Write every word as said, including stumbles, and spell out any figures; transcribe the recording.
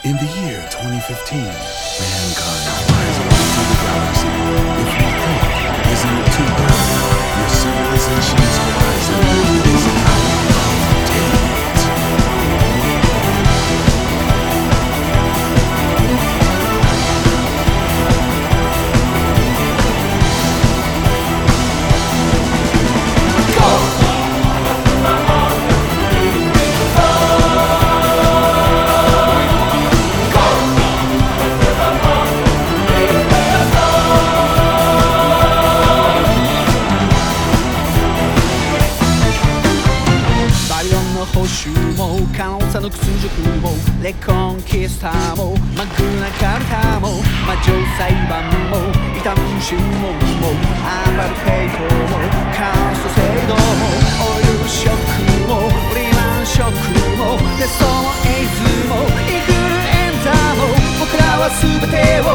In the year twenty fifteen, mankind flies away through the galaxy. If you think, isn't it too early? Your civilization's horizon is out of date. 報酬も可能さの屈辱もレコンキスターもマグナカルタも魔女裁判も異端審問もアパルテイトもカースト制度もオイルショックもリーマンショックもテストもエイズもインフルエンザも僕らは全てを